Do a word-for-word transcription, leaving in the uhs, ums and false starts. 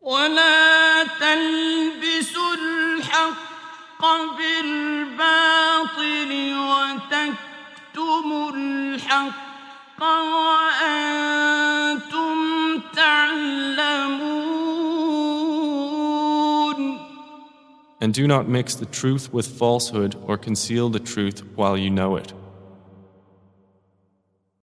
ولا تلبسوا الحق بالباطل وتكتموا الحق وأنتم تعلمون. And do not mix the truth with falsehood or conceal the truth while you know it.